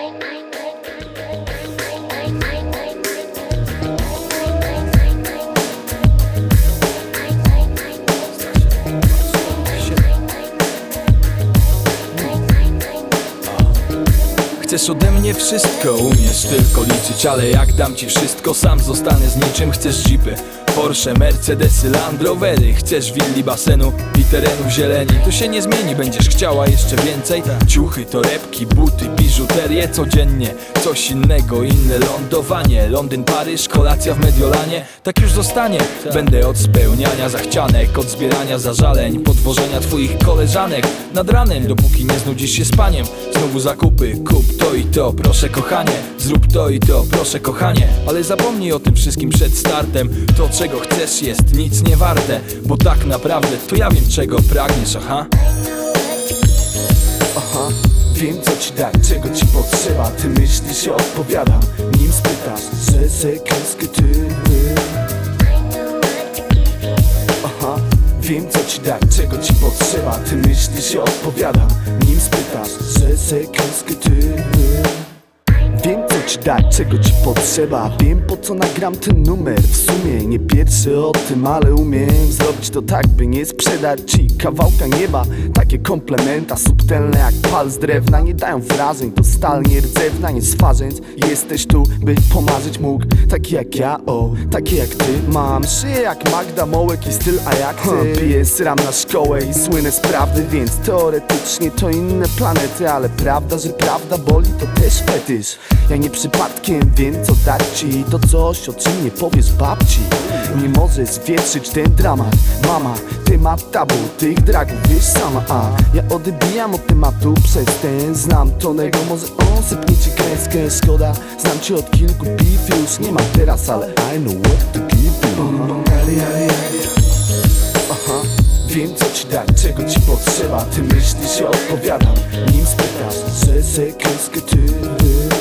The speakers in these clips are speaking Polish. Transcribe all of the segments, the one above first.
Chcesz ode mnie wszystko, umiesz tylko liczyć, ale jak dam ci wszystko, sam zostanę z niczym. Chcesz jeepy, Porsche, Mercedesy, Land Rovery. Chcesz willi, basenu i terenów zieleni. To się nie zmieni, będziesz chciała jeszcze więcej. Ciuchy, torebki, buty, biżuterię. Codziennie coś innego, inne lądowanie. Londyn, Paryż, kolacja w Mediolanie. Tak już zostanie, będę od spełniania zachcianek, od zbierania zażaleń, podwożenia twoich koleżanek nad ranem, dopóki nie znudzisz się spaniem. Znowu zakupy, kup to i to, proszę kochanie. Zrób to i to, proszę kochanie. Ale zapomnij o tym wszystkim przed startem. To czego chcesz jest nic nie warte, bo tak naprawdę to ja wiem czego pragniesz, aha. Aha, wiem co ci dać, czego ci potrzeba. Ty myślisz, ja odpowiadam, nim spytasz, że c'est qu'est-ce que tu veux. Aha, wiem co ci dać, czego ci potrzeba. Ty myślisz, ja odpowiadam, nim spytasz, że c'est qu'est-ce que tu veux. Wiem co ci dać, czego ci potrzeba. Wiem po co nagram ten numer. W sumie nie pierwszy o tym, ale umiem zrobić to tak, by nie sprzedać ci kawałka nieba. Takie komplementa subtelne jak pal z drewna nie dają wrażeń, to stal nierdzewna, nie swarzędz. Jesteś tu, by pomarzyć mógł. Taki jak ja, o, taki jak ty. Mam szyję jak Magda Mołek i styl, a jak ty piję syram na szkołę i słynę z prawdy. Więc teoretycznie to inne planety, ale prawda, że prawda boli, to też fetysz. Ja nie przypadkiem wiem co dać ci. To coś, o czym nie powiesz babci. Nie możesz zwietrzyć ten dramat. Mama, temat tabu, tych dragów wiesz sama. A ja odbijam od tematu przez ten. Znam tonego, może on sypnie ci kreskę. Szkoda, znam cię od kilku piw. Już nie ma teraz, ale I know what to give you. Aha, wiem co ci dać, czego ci potrzeba. Ty myślisz, ja odpowiadam, nim spytasz, że c'est qu'est-ce que tu veux.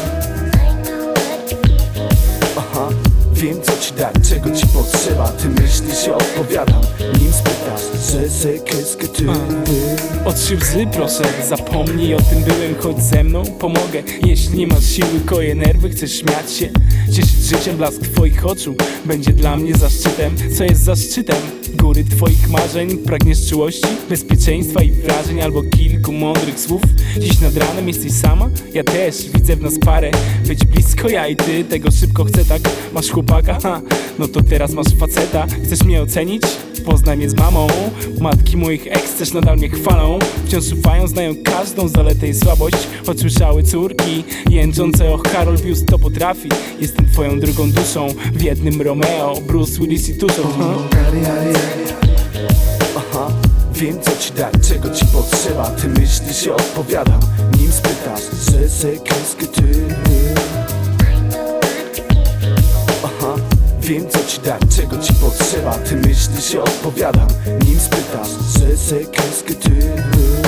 Aha, wiem co ci dać, czego ci potrzeba. Ty myślisz, ja odpowiadam, nim spytasz, że c'est qu'est-ce que tu veux. Otrzyj łzy proszę, zapomnij o tym byłem, chodź ze mną, pomogę. Jeśli nie masz siły, koje nerwy, chcesz śmiać się, cieszyć życiem, blask twoich oczu będzie dla mnie zaszczytem. Co jest zaszczytem? Góry twoich marzeń, pragniesz czułości, bezpieczeństwa i wrażeń, albo kilku mądrych słów. Dziś nad ranem jesteś sama? Ja też, widzę w nas parę. Być blisko ja i ty, tego szybko chcę tak. Masz chłopaka? Ha, no to teraz masz faceta. Chcesz mnie ocenić? Poznaj mnie z mamą. Matki moich ex też nadal mnie chwalą. Wciąż ufają, znają każdą zaletę i słabość. Odsłyszały córki jęczące, och Karol Biust to potrafi. Jestem twoją drugą duszą, w jednym Romeo, Bruce Willis i Tuszol. Aha, wiem co ci dać, czego ci potrzeba. Ty myślisz, ja odpowiadam, nim spytasz, że c'est qu'est-ce que tu veux. Aha, wiem co ci dać, czego ci potrzeba. Ty myślisz, ja odpowiadam, nim spytasz, że c'est qu'est-ce que tu veux.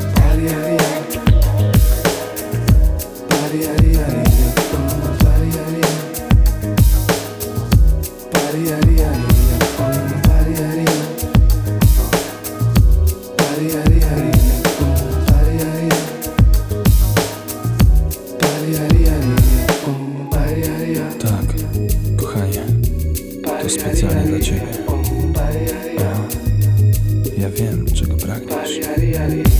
Tak, kochanie, to specjalnie dla ciebie. Ja wiem, czego pragniesz.